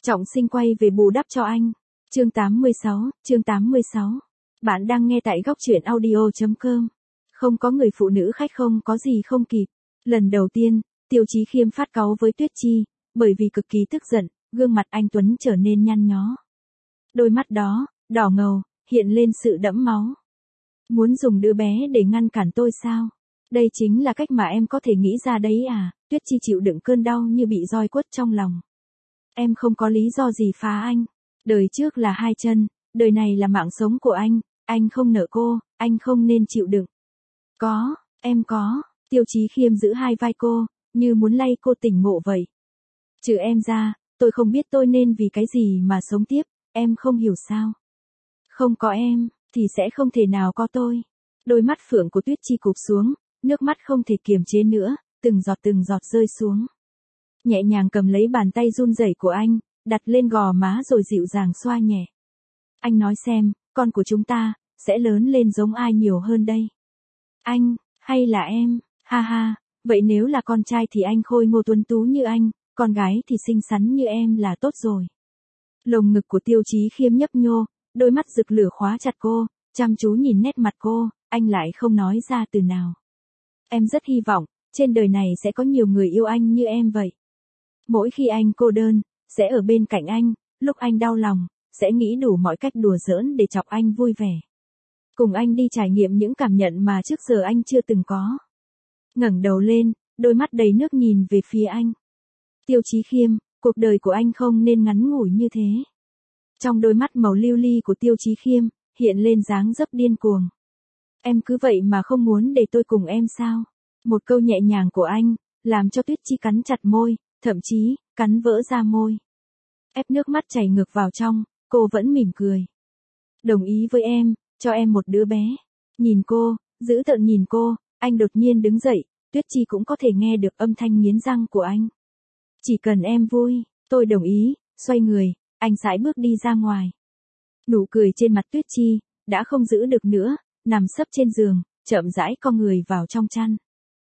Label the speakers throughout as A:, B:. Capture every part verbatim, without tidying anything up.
A: Trọng Sinh quay về bù đắp cho anh. Chương tám mươi sáu, chương tám mươi sáu. Bạn đang nghe tại góc truyện audio chấm com. Không có người phụ nữ khách không có gì không kịp. Lần đầu tiên, Tiêu Chí Khiêm phát cáu với Tuyết Chi, bởi vì cực kỳ tức giận, gương mặt anh Tuấn trở nên nhăn nhó. Đôi mắt đó, đỏ ngầu, hiện lên sự đẫm máu. Muốn dùng đứa bé để ngăn cản tôi sao? Đây chính là cách mà em có thể nghĩ ra đấy à? Tuyết Chi chịu đựng cơn đau như bị roi quất trong lòng. Em không có lý do gì phá anh. Đời trước là hai chân, đời này là mạng sống của anh, anh không nợ cô, anh không nên chịu đựng. Có, em có. Tiêu Chí Khiêm giữ hai vai cô, như muốn lay cô tỉnh ngộ vậy. Trừ em ra, tôi không biết tôi nên vì cái gì mà sống tiếp, em không hiểu sao. Không có em, thì sẽ không thể nào có tôi. Đôi mắt phượng của Tuyết Chi cụp xuống, nước mắt không thể kiềm chế nữa, từng giọt từng giọt rơi xuống. Nhẹ nhàng cầm lấy bàn tay run rẩy của anh, đặt lên gò má rồi dịu dàng xoa nhẹ. Anh nói xem, con của chúng ta, sẽ lớn lên giống ai nhiều hơn đây? Anh, hay là em? Ha ha, vậy nếu là con trai thì anh khôi ngô tuấn tú như anh, con gái thì xinh xắn như em là tốt rồi. Lồng ngực của Tiêu Chí Khiêm nhấp nhô, đôi mắt rực lửa khóa chặt cô, chăm chú nhìn nét mặt cô, anh lại không nói ra từ nào. Em rất hy vọng, trên đời này sẽ có nhiều người yêu anh như em vậy. Mỗi khi anh cô đơn, sẽ ở bên cạnh anh, lúc anh đau lòng, sẽ nghĩ đủ mọi cách đùa giỡn để chọc anh vui vẻ. Cùng anh đi trải nghiệm những cảm nhận mà trước giờ anh chưa từng có. Ngẩng đầu lên, đôi mắt đầy nước nhìn về phía anh. Tiêu Chí Khiêm, cuộc đời của anh không nên ngắn ngủi như thế. Trong đôi mắt màu lưu ly của Tiêu Chí Khiêm, hiện lên dáng dấp điên cuồng. Em cứ vậy mà không muốn để tôi cùng em sao? Một câu nhẹ nhàng của anh, làm cho Tuyết Chi cắn chặt môi, thậm chí, cắn vỡ ra môi. Ép nước mắt chảy ngược vào trong, cô vẫn mỉm cười. Đồng ý với em, cho em một đứa bé. Nhìn cô, giữ tợn nhìn cô, anh đột nhiên đứng dậy, Tuyết Chi cũng có thể nghe được âm thanh nghiến răng của anh. Chỉ cần em vui, tôi đồng ý, xoay người, anh sải bước đi ra ngoài. Nụ cười trên mặt Tuyết Chi, đã không giữ được nữa, nằm sấp trên giường, chậm rãi co người vào trong chăn.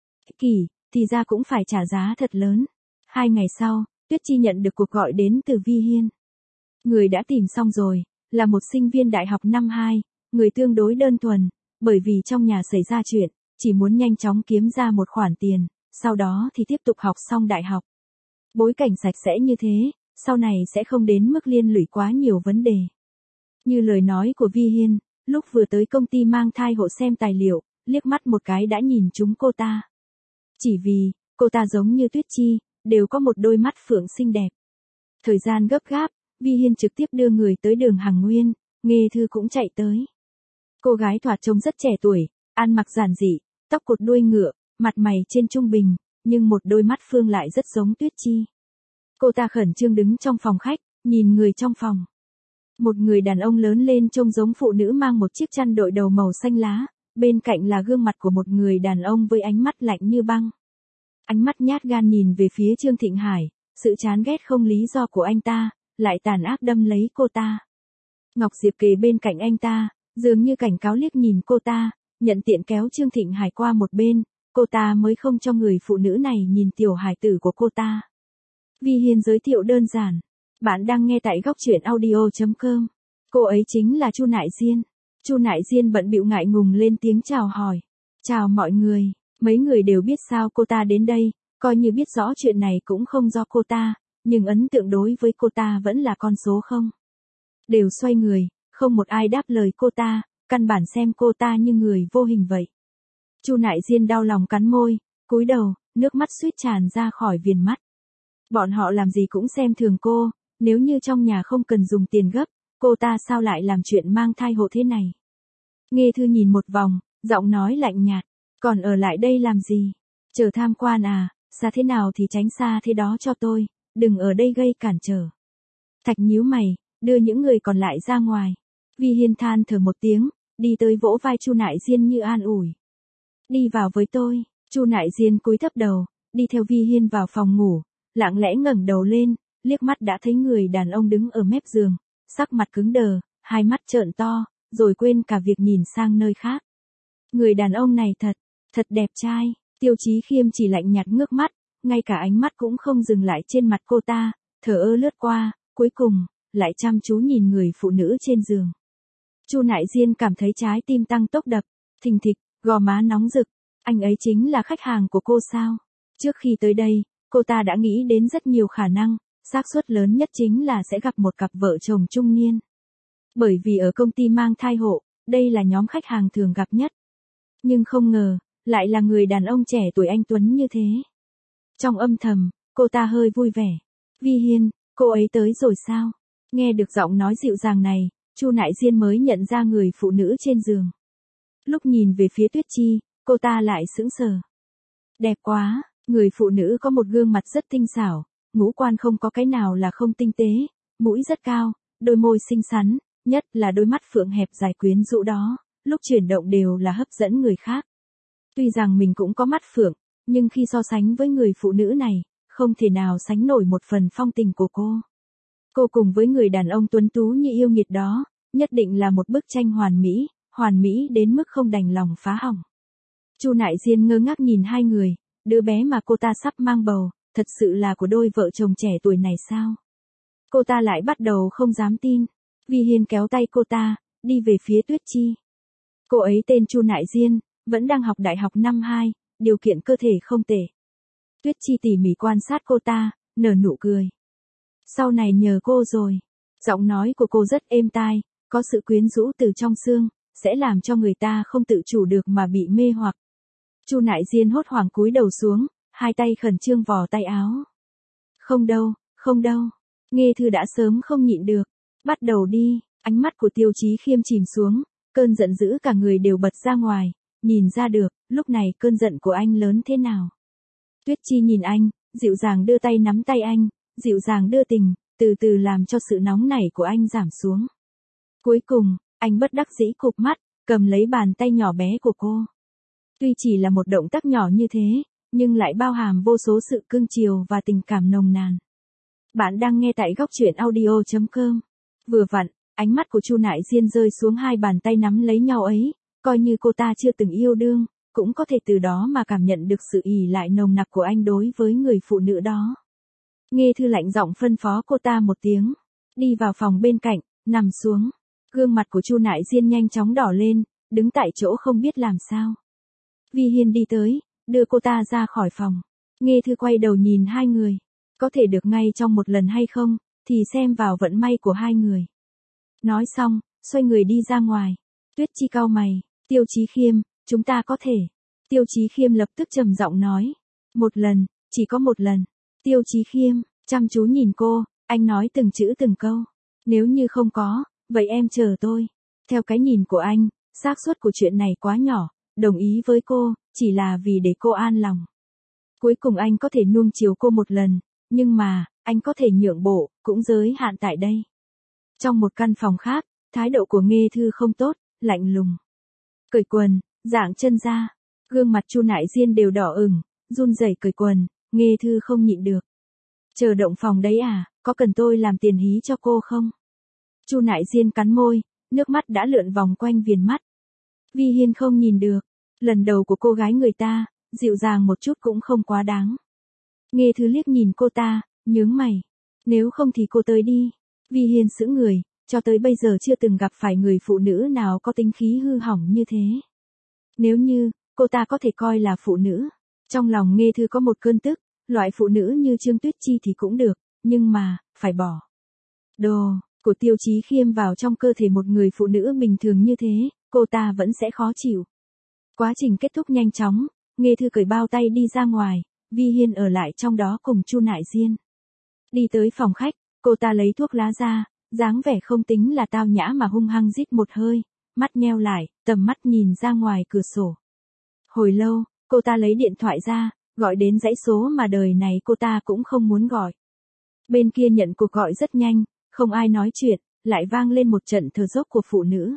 A: Kỳ, thì ra cũng phải trả giá thật lớn. Hai ngày sau, Tuyết Chi nhận được cuộc gọi đến từ Vi Hiên. Người đã tìm xong rồi, là một sinh viên đại học năm hai, người tương đối đơn thuần, bởi vì trong nhà xảy ra chuyện, chỉ muốn nhanh chóng kiếm ra một khoản tiền, sau đó thì tiếp tục học xong đại học. Bối cảnh sạch sẽ như thế, sau này sẽ không đến mức liên lụy quá nhiều vấn đề. Như lời nói của Vi Hiên, lúc vừa tới công ty mang thai hộ xem tài liệu, liếc mắt một cái đã nhìn trúng cô ta. Chỉ vì, cô ta giống như Tuyết Chi, đều có một đôi mắt phượng xinh đẹp. Thời gian gấp gáp, Vi Hiên trực tiếp đưa người tới đường Hằng Nguyên, Nghê Thư cũng chạy tới. Cô gái thoạt trông rất trẻ tuổi, ăn mặc giản dị, tóc cột đuôi ngựa, mặt mày trên trung bình, nhưng một đôi mắt phương lại rất giống Tuyết Chi. Cô ta khẩn trương đứng trong phòng khách, nhìn người trong phòng. Một người đàn ông lớn lên trông giống phụ nữ mang một chiếc chăn đội đầu màu xanh lá, bên cạnh là gương mặt của một người đàn ông với ánh mắt lạnh như băng. Ánh mắt nhát gan nhìn về phía Trương Thịnh Hải, sự chán ghét không lý do của anh ta, lại tàn ác đâm lấy cô ta. Ngọc Diệp kề bên cạnh anh ta, dường như cảnh cáo liếc nhìn cô ta, nhận tiện kéo Trương Thịnh Hải qua một bên, cô ta mới không cho người phụ nữ này nhìn tiểu hài tử của cô ta. Vi Hiên giới thiệu đơn giản. Bạn đang nghe tại góc truyện audio chấm com. Cô ấy chính là Chu Nại Diên. Chu Nại Diên bận bịu ngại ngùng lên tiếng chào hỏi. Chào mọi người. Mấy người đều biết sao cô ta đến đây, coi như biết rõ chuyện này cũng không do cô ta, nhưng ấn tượng đối với cô ta vẫn là con số không. Đều xoay người, không một ai đáp lời cô ta, căn bản xem cô ta như người vô hình vậy. Chu Nại Diên đau lòng cắn môi, cúi đầu, nước mắt suýt tràn ra khỏi viền mắt. Bọn họ làm gì cũng xem thường cô, nếu như trong nhà không cần dùng tiền gấp, cô ta sao lại làm chuyện mang thai hộ thế này. Nghê Thư nhìn một vòng, giọng nói lạnh nhạt, còn ở lại đây làm gì? Chờ tham quan à, xa thế nào thì tránh xa thế đó cho tôi, đừng ở đây gây cản trở. Thạch nhíu mày, đưa những người còn lại ra ngoài. Vi Hiên than thở một tiếng, đi tới vỗ vai Chu Nại Diên như an ủi. Đi vào với tôi. Chu Nại Diên cúi thấp đầu, đi theo Vi Hiên vào phòng ngủ, lặng lẽ ngẩng đầu lên, liếc mắt đã thấy người đàn ông đứng ở mép giường, sắc mặt cứng đờ, hai mắt trợn to, rồi quên cả việc nhìn sang nơi khác. Người đàn ông này thật, thật đẹp trai. Tiêu Chí Khiêm chỉ lạnh nhạt ngước mắt, ngay cả ánh mắt cũng không dừng lại trên mặt cô ta, thở ơ lướt qua, cuối cùng, lại chăm chú nhìn người phụ nữ trên giường. Chu Nại Diên cảm thấy trái tim tăng tốc đập, thình thịch, gò má nóng rực. Anh ấy chính là khách hàng của cô sao? Trước khi tới đây, cô ta đã nghĩ đến rất nhiều khả năng, xác suất lớn nhất chính là sẽ gặp một cặp vợ chồng trung niên. Bởi vì ở công ty mang thai hộ, đây là nhóm khách hàng thường gặp nhất. Nhưng không ngờ, lại là người đàn ông trẻ tuổi anh tuấn như thế. Trong âm thầm, cô ta hơi vui vẻ. Vi Hiên, cô ấy tới rồi sao? Nghe được giọng nói dịu dàng này, Chu Nại Diên mới nhận ra người phụ nữ trên giường. Lúc nhìn về phía Tuyết Chi, cô ta lại sững sờ. Đẹp quá, người phụ nữ có một gương mặt rất tinh xảo, ngũ quan không có cái nào là không tinh tế, mũi rất cao, đôi môi xinh xắn, nhất là đôi mắt phượng hẹp dài quyến rũ đó, lúc chuyển động đều là hấp dẫn người khác. Tuy rằng mình cũng có mắt phượng, nhưng khi so sánh với người phụ nữ này, không thể nào sánh nổi một phần phong tình của cô. Cô cùng với người đàn ông tuấn tú như yêu nghiệt đó, nhất định là một bức tranh hoàn mỹ, hoàn mỹ đến mức không đành lòng phá hỏng. Chu Nại Diên ngơ ngác nhìn hai người, đứa bé mà cô ta sắp mang bầu, thật sự là của đôi vợ chồng trẻ tuổi này sao? Cô ta lại bắt đầu không dám tin. Vi Hiên kéo tay cô ta, đi về phía Tuyết Chi. Cô ấy tên Chu Nại Diên, vẫn đang học đại học năm hai, điều kiện cơ thể không tệ. Tuyết Chi tỉ mỉ quan sát cô ta, nở nụ cười. Sau này nhờ cô rồi. Giọng nói của cô rất êm tai, có sự quyến rũ từ trong xương, sẽ làm cho người ta không tự chủ được mà bị mê hoặc. Chu Nại Diên hốt hoảng cúi đầu xuống, hai tay khẩn trương vò tay áo. Không đâu, không đâu. Nghe Thư đã sớm không nhịn được. Bắt đầu đi. Ánh mắt của Tiêu Chí Khiêm chìm xuống, cơn giận dữ cả người đều bật ra ngoài, nhìn ra được, lúc này cơn giận của anh lớn thế nào. Tuyết Chi nhìn anh, dịu dàng đưa tay nắm tay anh, dịu dàng đưa tình, từ từ làm cho sự nóng nảy của anh giảm xuống. Cuối cùng, anh bất đắc dĩ cụp mắt, cầm lấy bàn tay nhỏ bé của cô. Tuy chỉ là một động tác nhỏ như thế, nhưng lại bao hàm vô số sự cưng chiều và tình cảm nồng nàn. Bạn đang nghe tại góc truyện audio chấm com. Vừa vặn, ánh mắt của Chu Nại Diên rơi xuống hai bàn tay nắm lấy nhau ấy, coi như cô ta chưa từng yêu đương, cũng có thể từ đó mà cảm nhận được sự ỷ lại nồng nặc của anh đối với người phụ nữ đó. Nghe Thư lạnh giọng phân phó cô ta một tiếng, đi vào phòng bên cạnh, nằm xuống. Gương mặt của Chu Nại Diên nhanh chóng đỏ lên, đứng tại chỗ không biết làm sao. Vi Hiên đi tới, đưa cô ta ra khỏi phòng. Nghe Thư quay đầu nhìn hai người, có thể được ngay trong một lần hay không, thì xem vào vận may của hai người. Nói xong, xoay người đi ra ngoài. Tuyết Chi cau mày, Tiêu Chí Khiêm, chúng ta có thể. Tiêu Chí Khiêm lập tức trầm giọng nói. Một lần, chỉ có một lần. Tiêu Chí Khiêm, chăm chú nhìn cô, anh nói từng chữ từng câu. Nếu như không có, vậy em chờ tôi. Theo cái nhìn của anh, xác suất của chuyện này quá nhỏ, đồng ý với cô, chỉ là vì để cô an lòng. Cuối cùng anh có thể nuông chiều cô một lần, nhưng mà, anh có thể nhượng bộ, cũng giới hạn tại đây. Trong một căn phòng khác, thái độ của Nghe Thư không tốt, lạnh lùng. Cởi quần, giãng chân ra, gương mặt Chu Nại Diên đều đỏ ửng, run rẩy cởi quần, Nghe Thư không nhịn được. Chờ động phòng đấy à, có cần tôi làm tiền hí cho cô không? Chu Nại Diên cắn môi, nước mắt đã lượn vòng quanh viền mắt. Vi Hiên không nhìn được, lần đầu của cô gái người ta, dịu dàng một chút cũng không quá đáng. Nghe Thư liếc nhìn cô ta, nhướng mày. Nếu không thì cô tới đi. Vi Hiên sững người, cho tới bây giờ chưa từng gặp phải người phụ nữ nào có tính khí hư hỏng như thế. Nếu như, cô ta có thể coi là phụ nữ. Trong lòng Nghe Thư có một cơn tức, loại phụ nữ như Trương Tuyết Chi thì cũng được, nhưng mà, phải bỏ. Đồ, của Tiêu Chí Khiêm vào trong cơ thể một người phụ nữ bình thường như thế, cô ta vẫn sẽ khó chịu. Quá trình kết thúc nhanh chóng, Nghe Thư cởi bao tay đi ra ngoài, Vi Hiên ở lại trong đó cùng Chu Nại Diên. Đi tới phòng khách, cô ta lấy thuốc lá ra, dáng vẻ không tính là tao nhã mà hung hăng rít một hơi, mắt nheo lại, tầm mắt nhìn ra ngoài cửa sổ. Hồi lâu, cô ta lấy điện thoại ra, gọi đến dãy số mà đời này cô ta cũng không muốn gọi. Bên kia nhận cuộc gọi rất nhanh, không ai nói chuyện, lại vang lên một trận thở dốc của phụ nữ.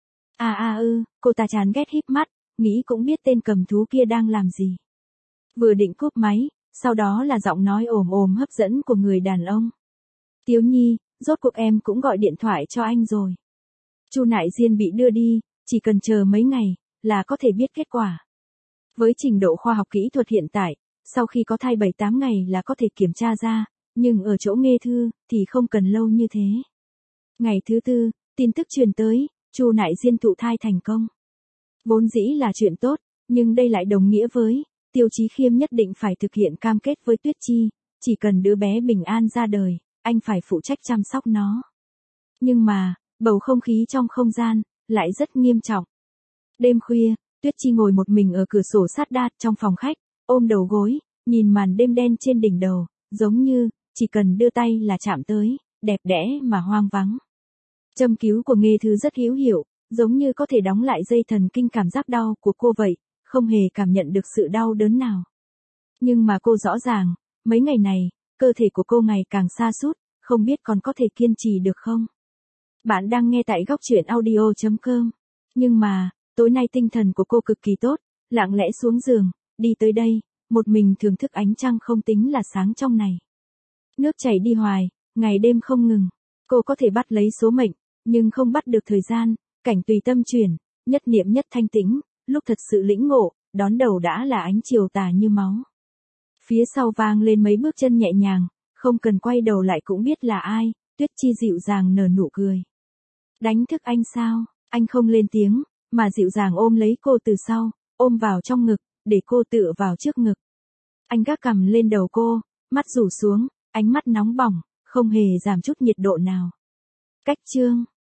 A: À à ư, cô ta chán ghét híp mắt, nghĩ cũng biết tên cầm thú kia đang làm gì. Vừa định cúp máy, sau đó là giọng nói ồm ồm hấp dẫn của người đàn ông. Tiếu Nhi, rốt cuộc em cũng gọi điện thoại cho anh rồi. Chu Nại Diên bị đưa đi, chỉ cần chờ mấy ngày, là có thể biết kết quả. Với trình độ khoa học kỹ thuật hiện tại, sau khi có thai bảy tám ngày là có thể kiểm tra ra, Nhưng ở chỗ Nghê Thư, thì không cần lâu như thế. Ngày thứ tư, tin tức truyền tới, Chu Nại Diên thụ thai thành công. Vốn dĩ là chuyện tốt, nhưng đây lại đồng nghĩa với, Tiêu Chí Khiêm nhất định phải thực hiện cam kết với Tuyết Chi, chỉ cần đứa bé bình an ra đời, anh phải phụ trách chăm sóc nó. Nhưng mà, bầu không khí trong không gian, lại rất nghiêm trọng. Đêm khuya, Tuyết Chi ngồi một mình ở cửa sổ sát đa trong phòng khách, ôm đầu gối, nhìn màn đêm đen trên đỉnh đầu, giống như, chỉ cần đưa tay là chạm tới, đẹp đẽ mà hoang vắng. Châm cứu của Nghê Thư rất hữu hiệu, giống như có thể đóng lại dây thần kinh cảm giác đau của cô vậy, không hề cảm nhận được sự đau đớn nào. Nhưng mà cô rõ ràng, mấy ngày này, cơ thể của cô ngày càng sa sút, không biết còn có thể kiên trì được không? Bạn đang nghe tại góc truyện audio chấm com. Nhưng mà, tối nay tinh thần của cô cực kỳ tốt, lặng lẽ xuống giường, đi tới đây, một mình thưởng thức ánh trăng không tính là sáng trong này. Nước chảy đi hoài, ngày đêm không ngừng. Cô có thể bắt lấy số mệnh, nhưng không bắt được thời gian, cảnh tùy tâm chuyển, nhất niệm nhất thanh tĩnh, lúc thật sự lĩnh ngộ, đón đầu đã là ánh chiều tà như máu. Phía sau vang lên mấy bước chân nhẹ nhàng, không cần quay đầu lại cũng biết là ai, Tuyết Chi dịu dàng nở nụ cười. Đánh thức anh sao? Anh không lên tiếng, mà dịu dàng ôm lấy cô từ sau, ôm vào trong ngực, để cô tựa vào trước ngực. Anh gác cằm lên đầu cô, mắt rủ xuống, ánh mắt nóng bỏng, không hề giảm chút nhiệt độ nào. Cách chương